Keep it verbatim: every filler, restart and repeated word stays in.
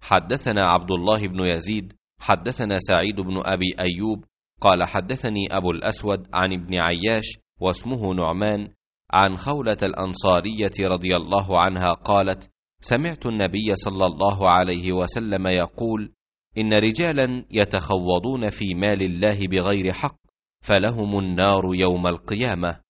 حدثنا عبد الله بن يزيد حدثنا سعيد بن أبي أيوب قال حدثني أبو الأسود عن ابن عياش واسمه نعمان عن خولة الأنصارية رضي الله عنها قالت: سمعت النبي صلى الله عليه وسلم يقول: إن رجالا يتخوضون في مال الله بغير حق فلهم النار يوم القيامة.